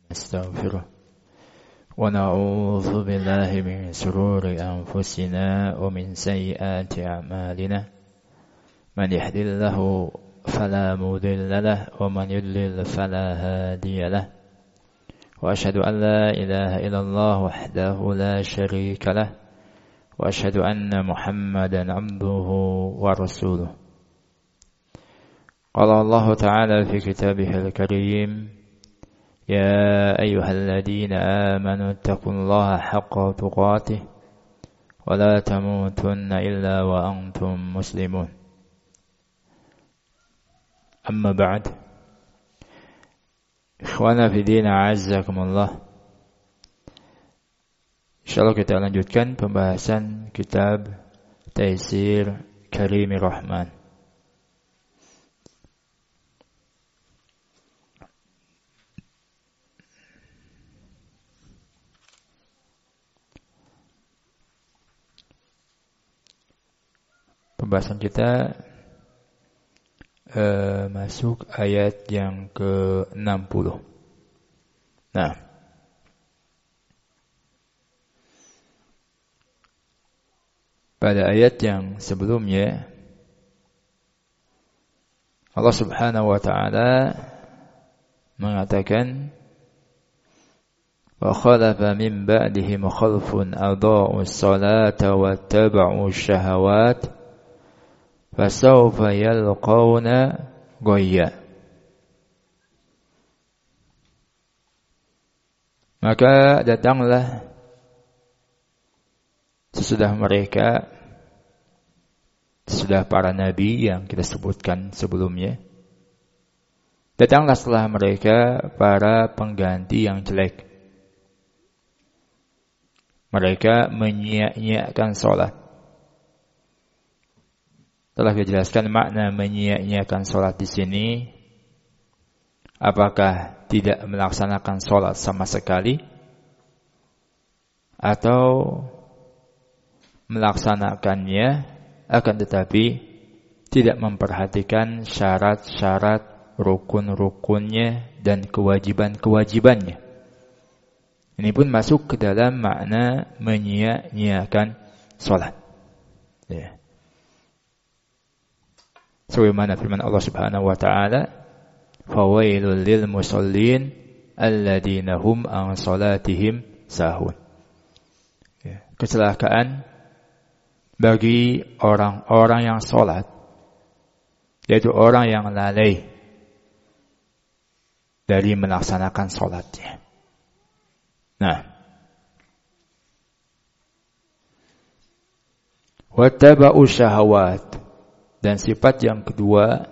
نستغفره ونعوذ بالله من شرور أنفسنا ومن سيئات أعمالنا من يهد الله فلا مضل له ومن يضلل فلا هادي له وأشهد أن لا إله إلا الله وحده لا شريك له وأشهد أن محمدا عبده ورسوله قال الله تعالى في كتابه الكريم يا أيها الذين آمنوا اتقوا الله حق تقاته ولا تموتن إلا وأنتم مسلمون أما بعد إخوانا في دين أعزكم الله InsyaAllah kita lanjutkan pembahasan kitab Taisir Karimir Rahman. Pembahasan kita masuk ayat yang ke-60. Nah, pada ayat yang sebelumnya Allah Subhanahu wa taala mengatakan wa khalafa min ba'dihim khalfun adaa'us salata wattaba'us syahawat fasawfa yalqawna ghayya. Maka datanglah sesudah mereka, sesudah para nabi yang kita sebutkan sebelumnya, datanglah setelah mereka para pengganti yang jelek. Mereka menyia-nyiakan salat. Telah dijelaskan makna menyia-nyiakan salat di sini. Apakah tidak melaksanakan salat sama sekali atau melaksanakannya akan tetapi tidak memperhatikan syarat-syarat rukun-rukunnya dan kewajiban-kewajibannya. Ini pun masuk ke dalam makna menyia-nyiakan salat. Ya. Sebagaimana firman Allah Subhanahu wa taala, "Fawailul lil musallin alladzina hum an salatihim sahun." Ya, kecelakaan bagi orang-orang yang salat, yaitu orang yang lalai dari melaksanakan salatnya. Nah, wattaba'u syahawat, dan sifat yang kedua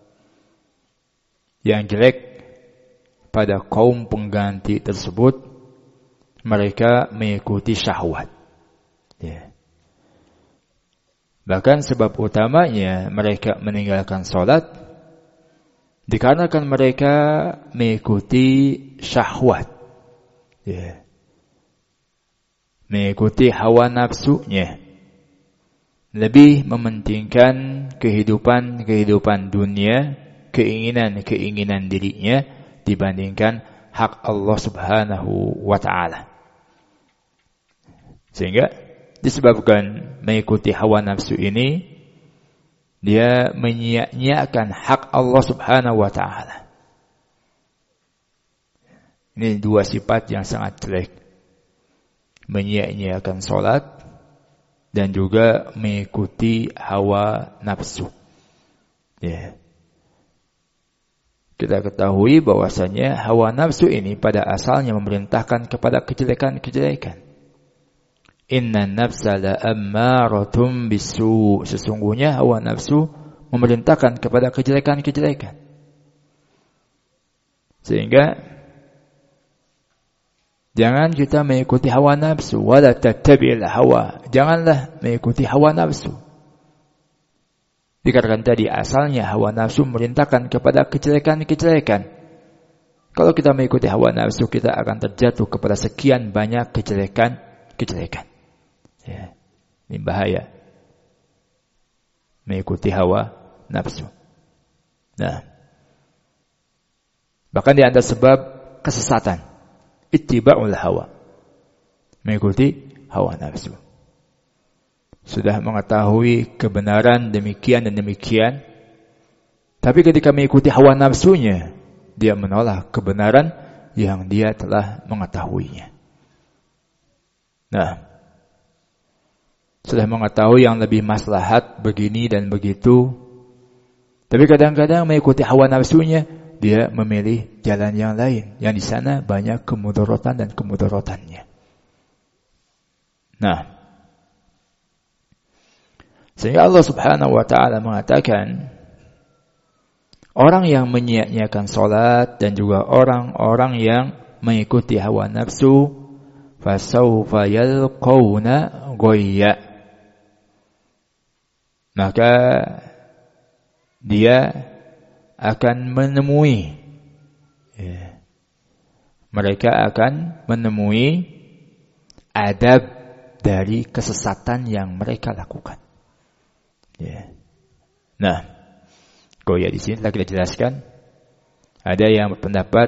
yang jelek pada kaum pengganti tersebut, mereka mengikuti syahwat. Ya. Bahkan sebab utamanya mereka meninggalkan salat dikarenakan mereka mengikuti syahwat. Ya. Mengikuti hawa nafsunya. Lebih mementingkan kehidupan dunia, keinginan dirinya dibandingkan hak Allah Subhanahu wa taala. Sehingga disebabkan mengikuti hawa nafsu ini, dia menyia-nyiakan hak Allah Subhanahu wa taala. Ini dua sifat yang sangat jelek. Menyia-nyiakan salat dan juga mengikuti hawa nafsu. Ya. Kita ketahui bahwasanya hawa nafsu ini pada asalnya memerintahkan kepada kejelekan-kejelekan. Inna nafsa la ammaratum bisu. Sesungguhnya hawa nafsu memerintahkan kepada kejelekan-kejelekan. Sehingga jangan kita mengikuti hawa nafsu, wala tattabi'il hawa. Janganlah mengikuti hawa nafsu. Dikarenakan tadi asalnya hawa nafsu memerintahkan kepada kejelekan-kejelekan. Kalau kita mengikuti hawa nafsu, kita akan terjatuh kepada sekian banyak kejelekan. Ya, ini bahaya. Mengikuti hawa nafsu. Nah, bahkan di antara sebab kesesatan. ittiba'ul hawa. Mengikuti hawa nafsu. Sudah mengetahui kebenaran demikian dan demikian, tapi ketika mengikuti hawa nafsunya, dia menolak kebenaran yang dia telah mengetahuinya. Nah, sudah mengetahui yang lebih maslahat begini dan begitu, tapi kadang-kadang mengikuti hawa nafsunya, dia memilih jalan yang lain, yang di sana banyak kemudaratan dan kemudaраtannya. Nah, sehingga Allah Subhanahu wa taala mengatakan, orang yang menyia-nyiakan salat dan juga orang-orang yang mengikuti hawa nafsu, fasawfa yalqawna ghayya. Maka dia akan menemui, mereka akan menemui adab dari kesesatan yang mereka lakukan. Nah, Goya di sini telah kita jelaskan, ada yang berpendapat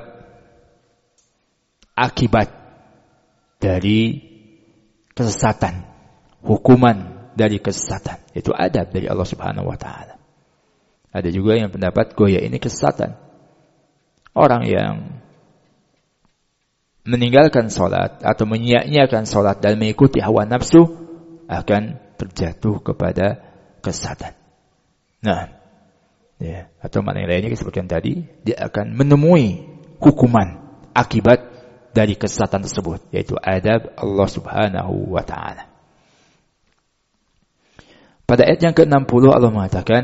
akibat dari kesesatan, hukuman dari kesesatan, itu adab dari Allah Subhanahu wa taala. Ada juga yang pendapat Goya ini kesesatan. Orang yang meninggalkan salat atau menyia-nyiakan salat dan mengikuti hawa nafsu akan terjatuh kepada kesesatan. Nah, atau makna yang lainnya disebutkan tadi, dia akan menemui hukuman akibat dari kesesatan tersebut, yaitu adab Allah Subhanahu wa taala. Pada ayat yang ke-60 Allah mengatakan,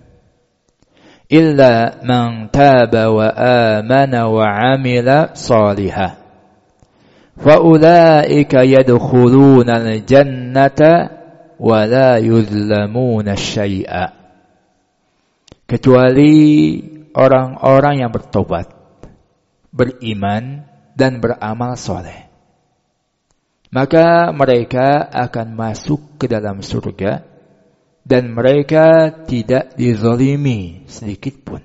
illa man taba wa amana wa amila salihah fa ulaika yadkhuluna al-jannata wa la yuzlamuna syai'a. Kecuali orang-orang yang bertobat, beriman dan beramal soleh, maka mereka akan masuk ke dalam surga dan mereka tidak dizalimi sedikit pun.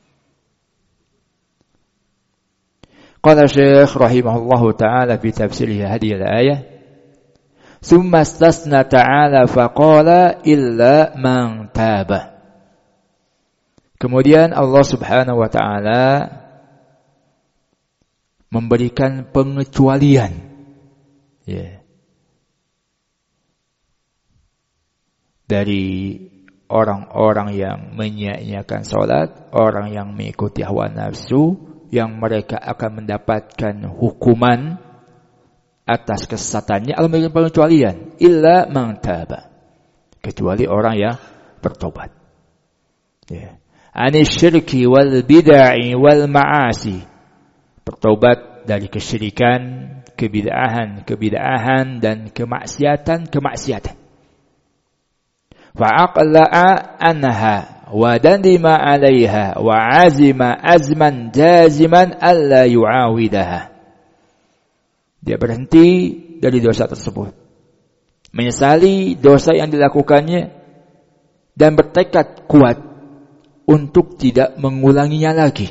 Qala Syekh rahimahullahu ta'ala fi tafsirih hadhihi al-ayah, thumma istasna ta'ala faqala illa man taba. Kemudian Allah Subhanahu wa taala memberikan pengecualian, dari orang-orang yang menyia-nyiakan salat, orang yang mengikuti hawa nafsu, yang mereka akan mendapatkan hukuman atas kesesatannya. Allah memberikan pengecualian, illa man taba, kecuali orang yang bertobat. Anisyirki wal bid'ah wal ma'asi, bertobat dari kesyirikan, kebid'ahan dan kemaksiatan. Fa'aqla'a anha wa dandima 'alaiha wa 'azima azman jaziman alla yu'awidaha. Dia berhenti dari dosa tersebut, menyesali dosa yang dilakukannya dan bertekad kuat untuk tidak mengulanginya lagi.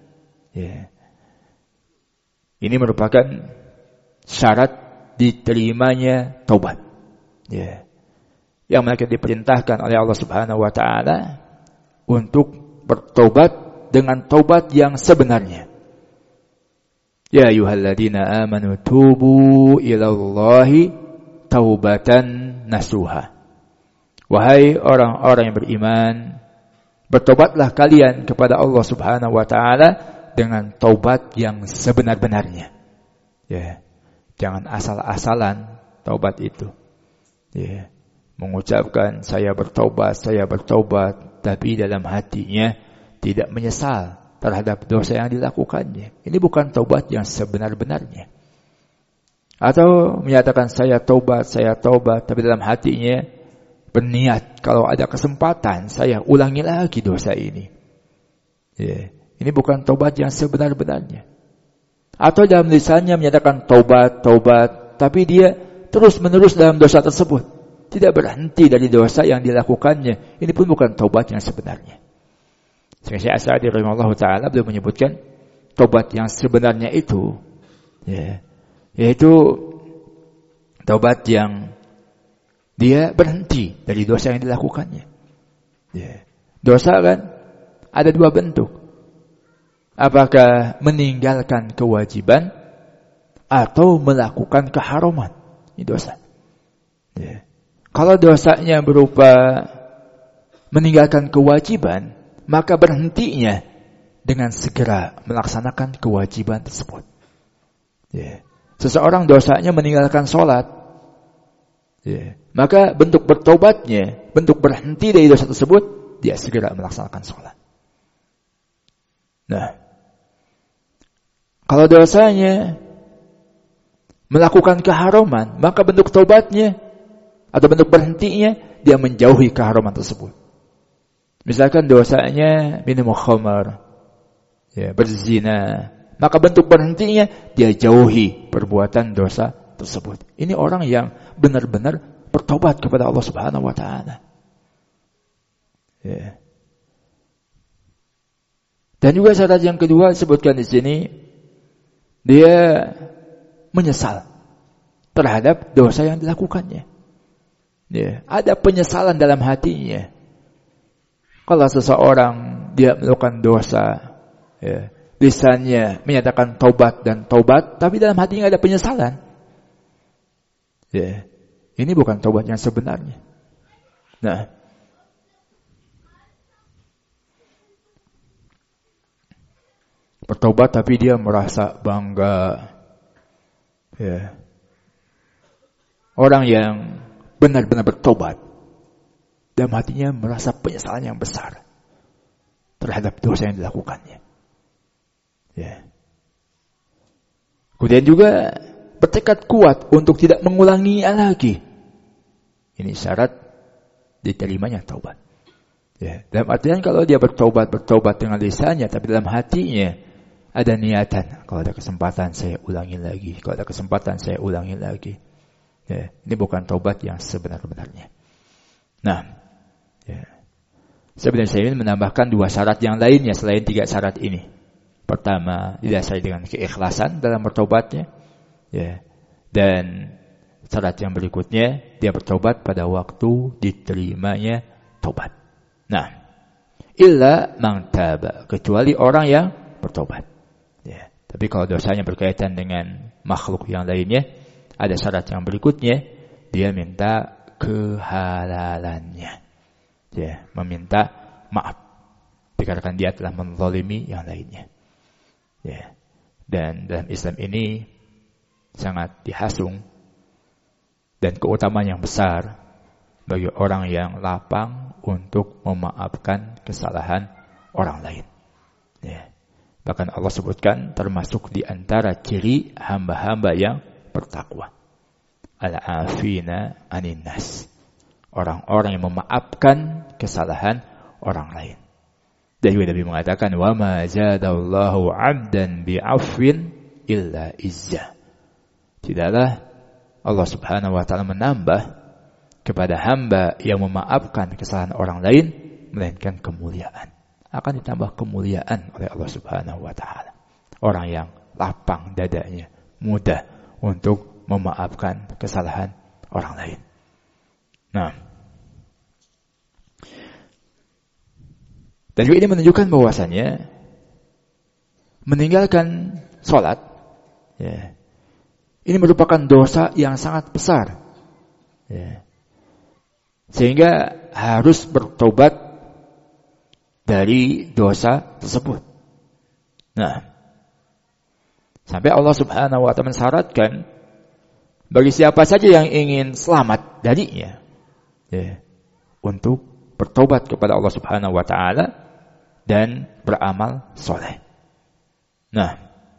Ini merupakan syarat diterimanya taubat. Yang mereka diperintahkan oleh Allah Subhanahu wa taala untuk bertobat dengan taubat yang sebenarnya. Ya ayyuhalladzina amanu tubu ilallahi taubatan nasuha. Wahai orang-orang yang beriman, bertobatlah kalian kepada Allah Subhanahu wa taala dengan taubat yang sebenar-benarnya. Jangan asal-asalan taubat itu. Mengucapkan saya bertobat, tapi dalam hatinya tidak menyesal terhadap dosa yang dilakukannya. Ini bukan taubat yang sebenar-benarnya. Atau menyatakan saya taubat, tapi dalam hatinya berniat kalau ada kesempatan saya ulangi lagi dosa ini. Ini bukan taubat yang sebenar-benarnya. Atau dalam lisannya menyatakan taubat, tapi dia terus-menerus dalam dosa tersebut, tidak berhenti dari dosa yang dilakukannya. Ini pun bukan taubat yang sebenarnya. Syekh As-Sa'di rahimahullah ta'ala beliau menyebutkan taubat yang sebenarnya itu Yaitu taubat yang dia berhenti dari dosa yang dilakukannya. Dosa kan ada dua bentuk. Apakah meninggalkan kewajiban atau melakukan keharaman. Ini dosa. Kalau dosanya berupa meninggalkan kewajiban, maka berhentinya dengan segera melaksanakan kewajiban tersebut. Seseorang dosanya meninggalkan sholat, maka bentuk bertobatnya, bentuk berhenti dari dosa tersebut, dia segera melaksanakan sholat. Nah, kalau dosanya melakukan keharaman, maka bentuk tobatnya atau bentuk berhentinya, dia menjauhi keharaman tersebut. Misalkan dosanya minum khamar, berzina, maka bentuk berhentinya dia jauhi perbuatan dosa tersebut. Ini orang yang benar-benar bertobat kepada Allah Subhanahu wa taala. Dan juga syarat yang kedua disebutkan di sini, dia menyesal terhadap dosa yang dilakukannya. Ada penyesalan dalam hatinya. Kalau seseorang dia melakukan dosa, lisannya menyatakan taubat dan taubat, tapi dalam hatinya ada penyesalan. Ini bukan taubat yang sebenarnya. Nah, bertobat tapi dia merasa bangga. Orang yang benar-benar bertobat, dalam hatinya merasa penyesalan yang besar terhadap dosa yang dilakukannya. Kemudian juga bertekad kuat untuk tidak mengulanginya lagi. Ini syarat diterimanya taubat. Dalam artian kalau dia bertobat dengan lisannya, tapi dalam hatinya ada niatan, kalau ada kesempatan saya ulangi lagi, kalau ada kesempatan saya ulangi lagi. Ini bukan taubat yang sebenar-benarnya. Nah, sebenarnya saya ingin menambahkan dua syarat yang lainnya selain tiga syarat ini. Pertama, didasari dengan keikhlasan dalam bertobatnya. Dan syarat yang berikutnya, dia bertobat pada waktu diterimanya taubat. Nah, illa man taba, kecuali orang yang bertobat. Tapi kalau dosanya berkaitan dengan makhluk yang lainnya, ada syarat yang berikutnya, dia minta kehalalannya. Meminta maaf dikarenakan dia telah menzalimi yang lainnya. Dan dalam Islam ini sangat dihasung dan keutamaan yang besar bagi orang yang lapang untuk memaafkan kesalahan orang lain. Bahkan Allah sebutkan termasuk di antara ciri hamba-hamba yang bertakwa. Al-afina anin nas. Orang-orang yang memaafkan kesalahan orang lain. Dan juga Nabi mengatakan, wa ma zadallahu 'abdan bi'afwin illa izzah. Tidaklah Allah Subhanahu wa taala menambah kepada hamba yang memaafkan kesalahan orang lain melainkan kemuliaan. Akan ditambah kemuliaan oleh Allah Subhanahu wa taala. Orang yang lapang dadanya, mudah untuk memaafkan kesalahan orang lain. Nah, dan juga ini menunjukkan bahwasannya meninggalkan sholat, ini merupakan dosa yang sangat besar, sehingga harus bertobat dari dosa tersebut. Nah, sampai Allah Subhanahu wa taala mensyaratkan bagi siapa saja yang ingin selamat darinya, untuk bertobat kepada Allah Subhanahu wa taala dan beramal soleh. Nah,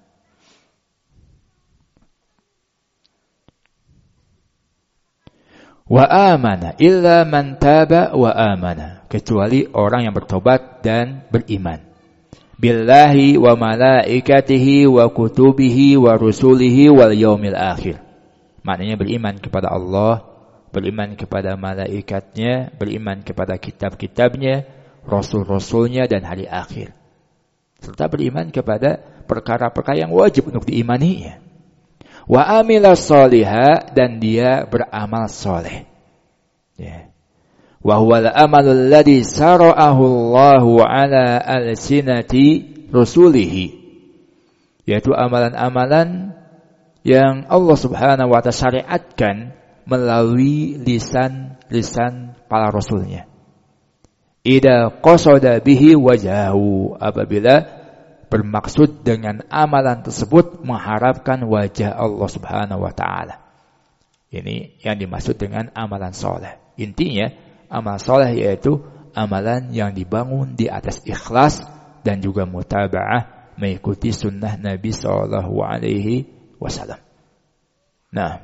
wa amana illa man taba wa amana, kecuali orang yang bertobat dan beriman. Billahi wa malaikatihi wa kutubihi wa rusulihi wal yaumil akhir. Maknanya beriman kepada Allah, beriman kepada malaikatnya, beriman kepada kitab-kitabnya, rasul-rasulnya dan hari akhir. Serta beriman kepada perkara-perkara yang wajib untuk diimaninya. Wa amila sholiha, dan dia beramal soleh. Ya. Wa huwal amalul ladzi sara'ahu Allahu ala alsinati rusulihi, yaitu amalan-amalan yang Allah Subhanahu wa ta'ala syariatkan melalui lisan para rasulnya. Idza qasada bihi wajahu, apabila bermaksud dengan amalan tersebut mengharapkan wajah Allah Subhanahu wa ta'ala. Ini yang dimaksud dengan amalan soleh. Intinya, amal soleh yaitu amalan yang dibangun di atas ikhlas dan juga mutaba'ah, mengikuti sunnah Nabi sallallahu alaihi wasallam. Nah,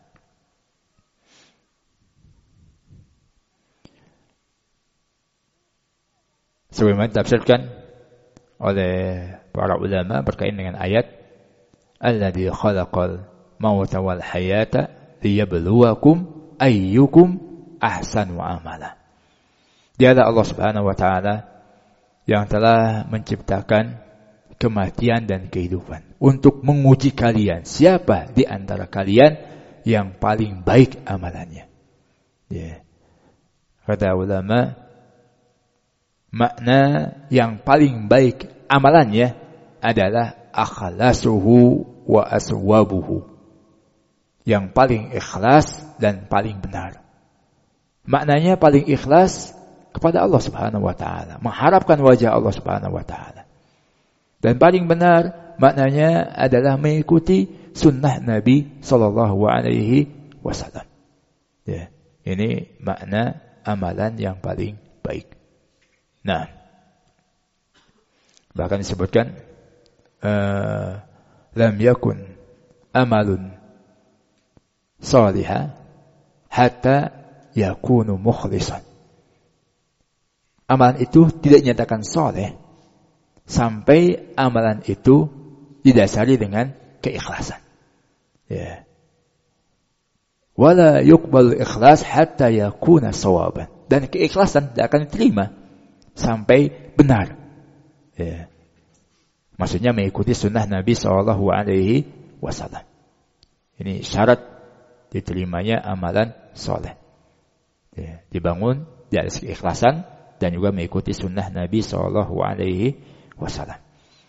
sebagaimana ditafsirkan oleh para ulama berkaitan dengan ayat alladzi khalaqal mauta wal hayata liyabluwakum ayyukum ahsanu amala. Dialah Allah Subhanahu wa taala yang telah menciptakan kematian dan kehidupan untuk menguji kalian, siapa di antara kalian yang paling baik amalannya. Ya. Kata ulama, makna yang paling baik amalannya adalah akhlasuhu wa aswabuhu, yang paling ikhlas dan paling benar. Maknanya paling ikhlas kepada Allah Subhanahu wa ta'ala, mengharapkan wajah Allah Subhanahu wa ta'ala. Dan paling benar maknanya adalah mengikuti sunnah Nabi sallallahu alaihi wasallam. Ya, ini makna amalan yang paling baik. Nah, bahkan disebutkan lam yakun amalun salihah hatta yakunu mukhlisan. Amalan itu tidak dinyatakan saleh sampai amalan itu didasari dengan keikhlasan. Ya. Wala yuqbalu ikhlas hatta yakuna sawaban. Dan keikhlasan tidak akan diterima sampai benar. Ya. Maksudnya mengikuti sunnah Nabi sallallahu alaihi wasallam. Ini syarat diterimanya amalan soleh. Ya. Dibangun di atas keikhlasan dan juga mengikuti sunnah Nabi sallallahu alaihi wasallam.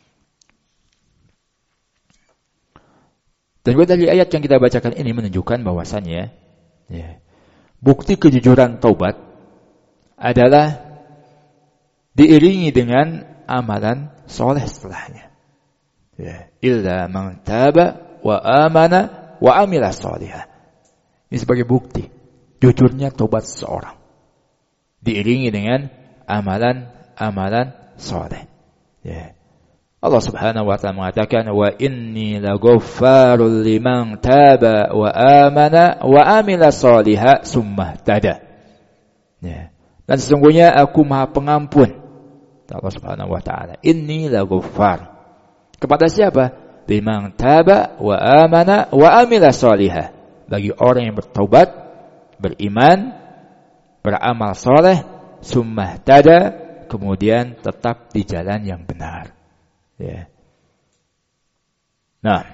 Dan juga dari ayat yang kita bacakan ini menunjukkan bahwasannya ya, bukti kejujuran taubat adalah diiringi dengan amalan soleh setelahnya. Ya, illa man taba wa amana wa amila salihah. Ini sebagai bukti jujurnya taubat seseorang, diiringi dengan amalan soleh. Ya. Allah Subhanahu wa ta'ala mengatakan wa inni laghaffarul liman taba wa amana wa amila salihah summa tada. Ya. Dan sesungguhnya aku Maha Pengampun. Allah Subhanahu wa ta'ala, inni laghaffar. Kepada siapa? Liman taba wa amana wa amila salihah. Bagi orang yang bertaubat, beriman, beramal saleh, summa tada, kemudian tetap di jalan yang benar. Ya. Nah,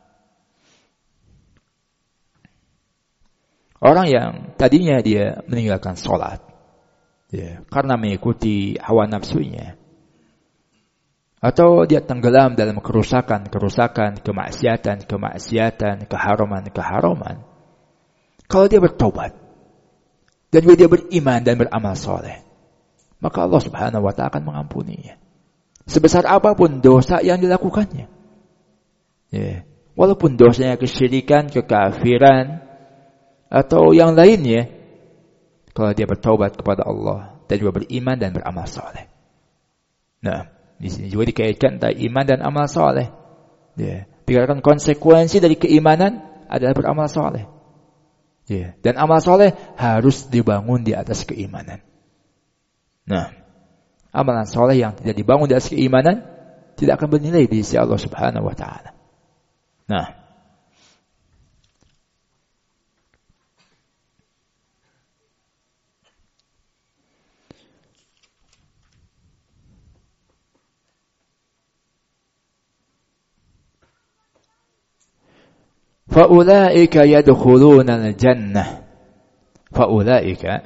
orang yang tadinya dia meninggalkan sholat, ya, karena mengikuti hawa nafsunya, atau dia tenggelam dalam kerusakan, kemaksiatan, keharaman. Kalau dia bertobat dan juga dia beriman dan beramal soleh, maka Allah Subhanahu wa ta'ala akan mengampuninya. Sebesar apapun dosa yang dilakukannya. Ya. Walaupun dosanya kesyirikan, kekafiran, atau yang lainnya, kalau dia bertaubat kepada Allah dan juga beriman dan beramal soleh. Nah, di sini juga dikaitkan antara iman dan amal soleh. Ya. Dikatakan konsekuensi dari keimanan adalah beramal soleh. Ya. Dan amal soleh harus dibangun di atas keimanan. Nah, amalan soleh yang tidak dibangun di atas keimanan tidak akan bernilai di sisi Allah Subhanahu wa ta'ala. Nah, Faulaika yadkhulunal jannah. Faulaika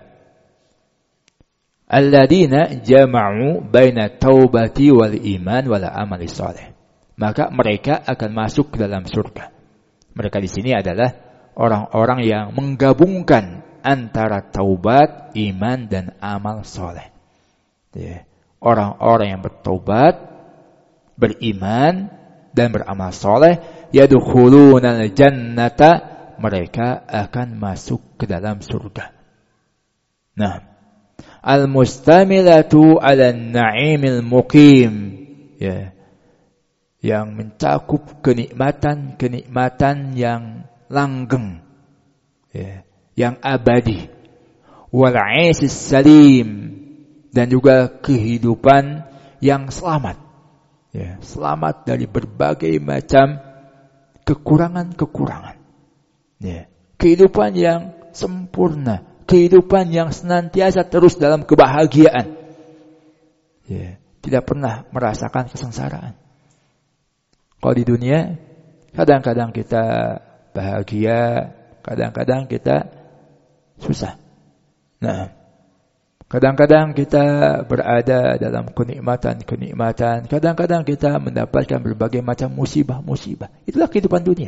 alladzina jama'u baina taubati wal iman wal amali shalih. Maka mereka akan masuk ke dalam surga. Mereka di sini adalah orang-orang yang menggabungkan antara taubat, iman dan amal soleh. Orang-orang yang bertaubat, beriman dan beramal soleh, yadkhulunal jannata, mereka akan masuk ke dalam surga. Nah, al-mustamilatu 'alan na'imil muqim, yang mencakup kenikmatan yang langgeng, yang abadi, wal 'aisis salim, dan juga kehidupan yang selamat, selamat dari berbagai macam kekurangan-kekurangan, kehidupan yang sempurna, kehidupan yang senantiasa terus dalam kebahagiaan, tidak pernah merasakan kesengsaraan. Kalau di dunia kadang-kadang kita bahagia, kadang-kadang kita susah. Nah, kadang-kadang kita berada dalam kenikmatan, kadang-kadang kita mendapatkan berbagai macam musibah. Itulah kehidupan dunia.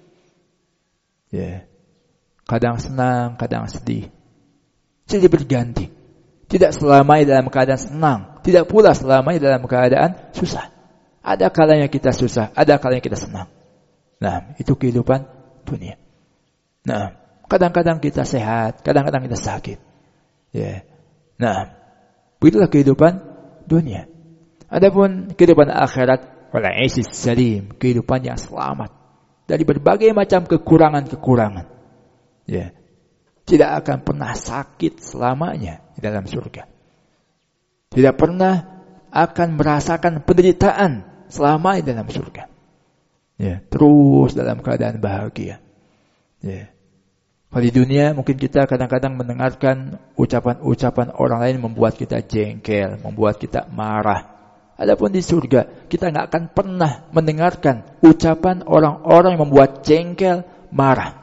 Kadang senang, kadang sedih. Jadi berganti. Tidak selamanya dalam keadaan senang, tidak pula selamanya dalam keadaan susah. Ada kalanya kita susah, ada kalanya kita senang. Nah, itu kehidupan dunia. Nah, kadang-kadang kita sehat, kadang-kadang kita sakit. Nah, begitulah kehidupan dunia. Adapun kehidupan akhirat, wal 'aisis salim, kehidupan yang selamat dari berbagai macam kekurangan-kekurangan. Tidak akan pernah sakit selamanya di dalam surga. Tidak pernah akan merasakan penderitaan selama di dalam surga. Terus dalam keadaan bahagia. Kalau di dunia mungkin kita kadang-kadang mendengarkan ucapan-ucapan orang lain membuat kita jengkel, membuat kita marah. Adapun di surga kita nggak akan pernah mendengarkan ucapan orang-orang yang membuat jengkel, marah.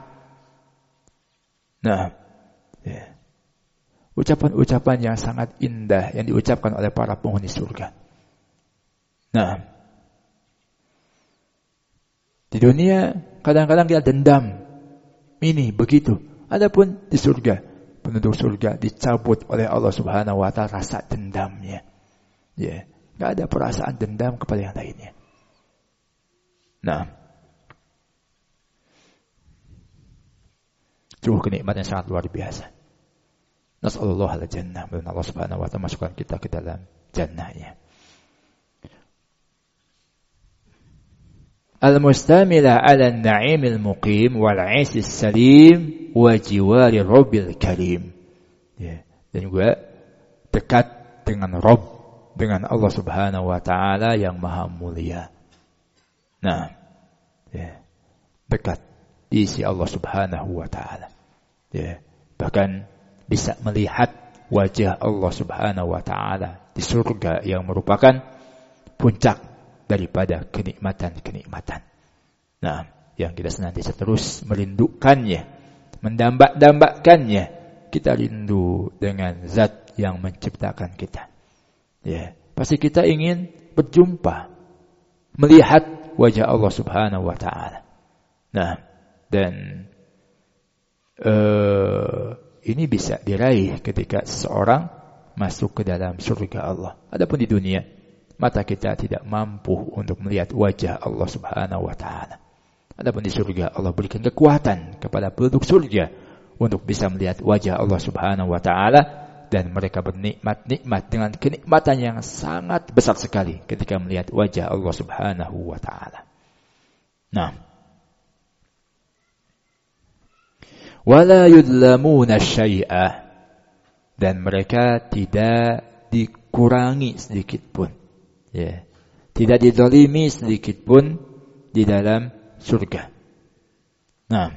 Nah, ucapan-ucapan yang sangat indah yang diucapkan oleh para penghuni surga. Nah, di dunia kadang-kadang kita dendam, ini begitu. Adapun di surga, penduduk surga dicabut oleh Allah Subhanahu wa taala rasa dendamnya. Enggak ada perasaan dendam kepada yang lainnya. Nah, sungguh kenikmatan yang sangat luar biasa. Nasallallahu alal jannah, dan Allah Subhanahu wa taala masukkan kita ke dalam jannahnya. Al-mustamila 'ala an-na'imil muqim wal 'aisis salim wa jiwari rabbil karim. Dan juga dekat dengan Rabb, dengan Allah Subhanahu wa taala yang maha mulia. Nah, dekat di sisi Allah Subhanahu wa taala. Bahkan bisa melihat wajah Allah Subhanahu wa taala di surga yang merupakan puncak daripada kenikmatan-kenikmatan. Nah, yang kita senantiasa terus merindukannya, mendambak-dambakannya. Kita rindu dengan zat yang menciptakan kita. Pasti kita ingin berjumpa, melihat wajah Allah Subhanahu wa taala. Nah, dan ini bisa diraih ketika seseorang masuk ke dalam surga Allah. Adapun di dunia, mata kita tidak mampu untuk melihat wajah Allah Subhanahu wa taala. Adapun di surga, Allah berikan kekuatan kepada penduduk surga untuk bisa melihat wajah Allah Subhanahu wa taala, dan mereka bernikmat-nikmat dengan kenikmatan yang sangat besar sekali ketika melihat wajah Allah Subhanahu wa taala. Nah, wala yudlamuna syai'a, dan mereka tidak dikurangi sedikit pun. Tidak dizalimi sedikit pun di dalam surga. Nah,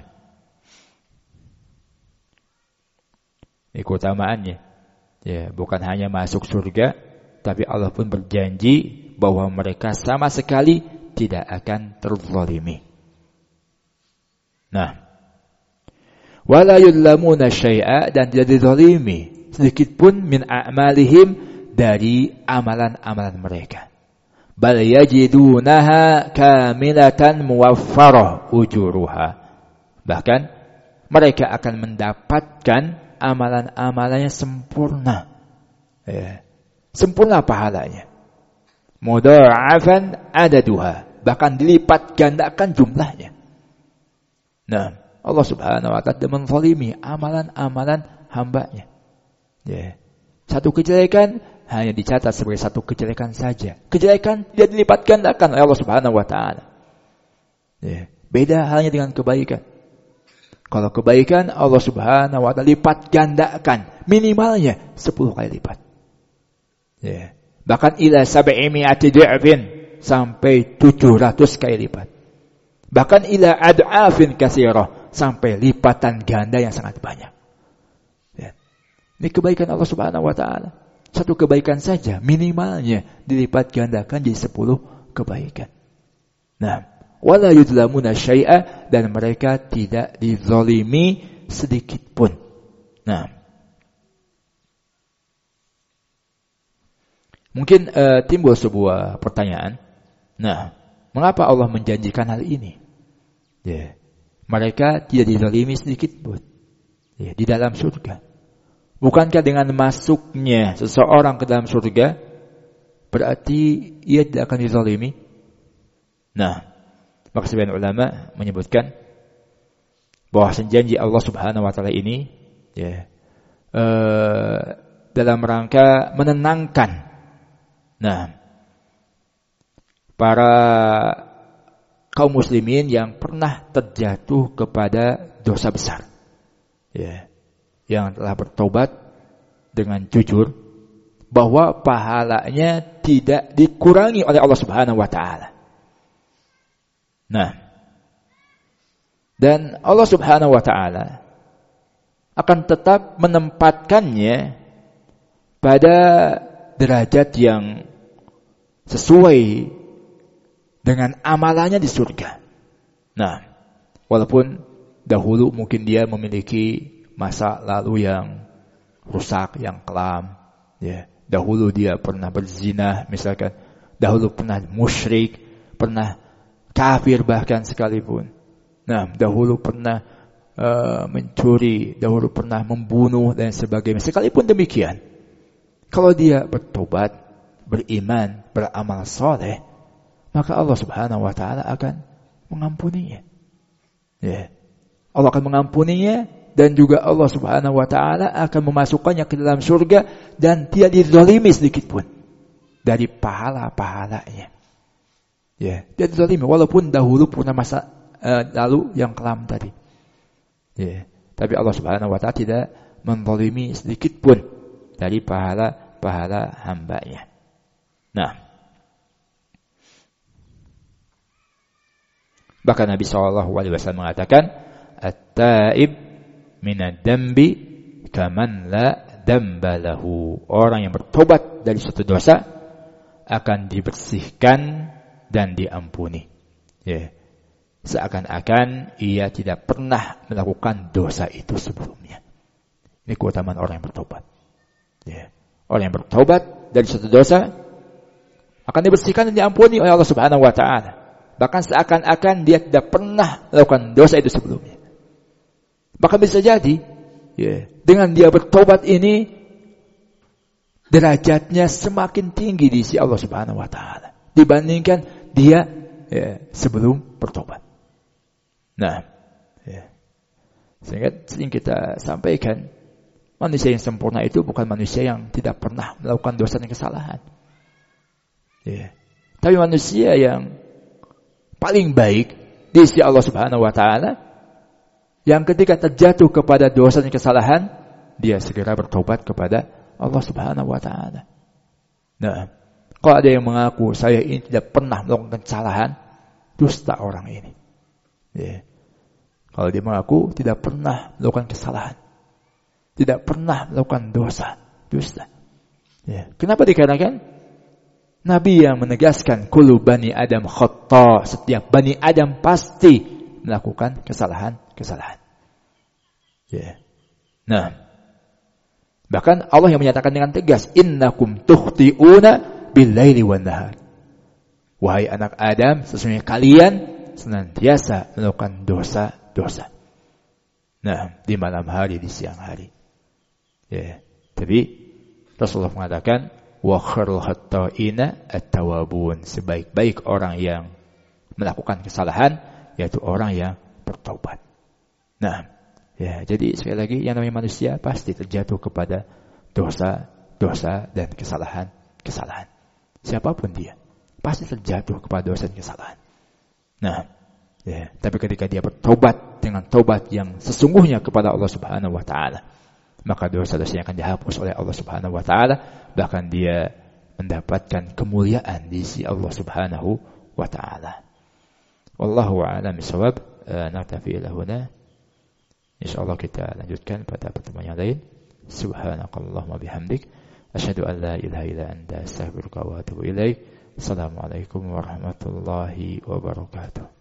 ini keutamaannya. Bukan hanya masuk surga, tapi Allah pun berjanji bahwa mereka sama sekali tidak akan terzalimi. Nah, wala yudlamuna syai'a, dan tidak dizalimi sedikit pun min a'malihim, dari amalan-amalan mereka. Bal yajidunaha kamilatan muwaffarah ujuruha. Bahkan mereka akan mendapatkan amalan-amalannya sempurna. Sempurna pahalanya. Mudha'afan adaduha, bahkan dilipat gandakan jumlahnya. Nah, Allah Subhanahu wa ta'ala menzalimi amalan-amalan hambanya. Satu kejelekan hanya dicatat sebagai satu kejelekan saja. Kejelekan dia dilipat gandakan oleh Allah Subhanahu wa ta'ala. Beda halnya dengan kebaikan. Kalau kebaikan Allah Subhanahu wa ta'ala lipat gandakan minimalnya 10 kali lipat. Bahkan ila 700 du'afin, sampai 700 kali lipat. Bahkan ila ad'afin katsirah, sampai lipatan ganda yang sangat banyak. Ini kebaikan Allah Subhanahu wa ta'ala. Satu kebaikan saja minimalnya dilipat gandakan jadi 10 kebaikan. Nah, wala yudlamuna syai'a, dan mereka tidak dizalimi sedikit pun. Nah, mungkin timbul sebuah pertanyaan. Nah, mengapa Allah menjanjikan hal ini? Mereka tidak dizalimi sedikit pun di dalam surga. Bukankah dengan masuknya seseorang ke dalam surga berarti ia tidak akan dizalimi? Nah, maka sebagian ulama menyebutkan bahwa janji Allah Subhanahu wa ta'ala ini dalam rangka menenangkan para kaum muslimin yang pernah terjatuh kepada dosa besar, yang telah bertobat dengan jujur, bahwa pahalanya tidak dikurangi oleh Allah Subhanahu wa ta'ala. Nah, dan Allah Subhanahu wa ta'ala akan tetap menempatkannya pada derajat yang sesuai dengan amalannya di surga. Nah, walaupun dahulu mungkin dia memiliki masa lalu yang rusak, yang kelam, dahulu dia pernah berzina misalkan, dahulu pernah musyrik, pernah kafir bahkan sekalipun. Nah, dahulu pernah mencuri, dahulu pernah membunuh dan sebagainya. Sekalipun demikian, kalau dia bertobat, beriman, beramal soleh, maka Allah Subhanahu wa ta'ala akan mengampuninya. Allah akan mengampuninya, dan juga Allah Subhanahu wa ta'ala akan memasukkannya ke dalam surga, dan tidak dizalimi sedikit pun dari pahala-pahalanya. Tidak dizalimi, walaupun dahulu pernah masa lalu yang kelam tadi. Tapi Allah Subhanahu wa ta'ala tidak menzalimi sedikit pun dari pahala-pahala hambanya. Nah, bahkan Nabi SAW mengatakan, at-taib minad dambi kaman la damba lahu. Orang yang bertobat dari suatu dosa akan dibersihkan dan diampuni. Seakan-akan ia tidak pernah melakukan dosa itu sebelumnya. Ini keutamaan orang yang bertobat. Orang yang bertobat dari suatu dosa akan dibersihkan dan diampuni oleh Allah Subhanahu wa ta'ala. Bahkan seakan-akan dia tidak pernah melakukan dosa itu sebelumnya. Bahkan bisa jadi dengan dia bertobat ini derajatnya semakin tinggi di sisi Allah Subhanahu wa ta'ala dibandingkan dia sebelum bertobat. Nah, sehingga sering kita sampaikan, manusia yang sempurna itu bukan manusia yang tidak pernah melakukan dosa dan kesalahan. Tapi manusia yang paling baik di sisi Allah Subhanahu wa ta'ala, yang ketika terjatuh kepada dosa dan kesalahan, dia segera bertobat kepada Allah Subhanahu wa ta'ala. Nah, kalau ada yang mengaku saya ini tidak pernah melakukan kesalahan, dusta orang ini. Kalau dia mengaku tidak pernah melakukan kesalahan, tidak pernah melakukan dosa, dusta. Kenapa? Dikarenakan Nabi yang menegaskan kullu bani Adam khata', setiap bani Adam pasti melakukan kesalahan. Ya. Nah, bahkan Allah yang menyatakan dengan tegas, innakum tukhti'una bil-laili wan-nahar. Wahai anak Adam, sesungguhnya kalian senantiasa melakukan dosa-dosa. Nah, di malam hari, di siang hari. Ya. Tapi Rasulullah mengatakan, wa khairul khatta'ina at-tawwabun. Sebaik-baik orang yang melakukan kesalahan yaitu orang yang bertaubat. Nah, ya, jadi sekali lagi yang namanya manusia pasti terjatuh kepada dosa dan kesalahan. Siapapun dia pasti terjatuh kepada dosa dan kesalahan. Nah, ya, tapi ketika dia bertobat dengan tobat yang sesungguhnya kepada Allah Subhanahu wa taala, maka dosa-dosanya akan dihapus oleh Allah Subhanahu wa taala, bahkan dia mendapatkan kemuliaan di sisi Allah Subhanahu wa taala. Wallahu a'lam bishawab. Naktafi ila huna. Insyaallah kita lanjutkan pada pertemuan yang lain. Subhanakallahumma bihamdik asyhadu an la ilaha illa anta astaghfiruka wa atubu ilaik. Assalamualaikum warahmatullahi wabarakatuh.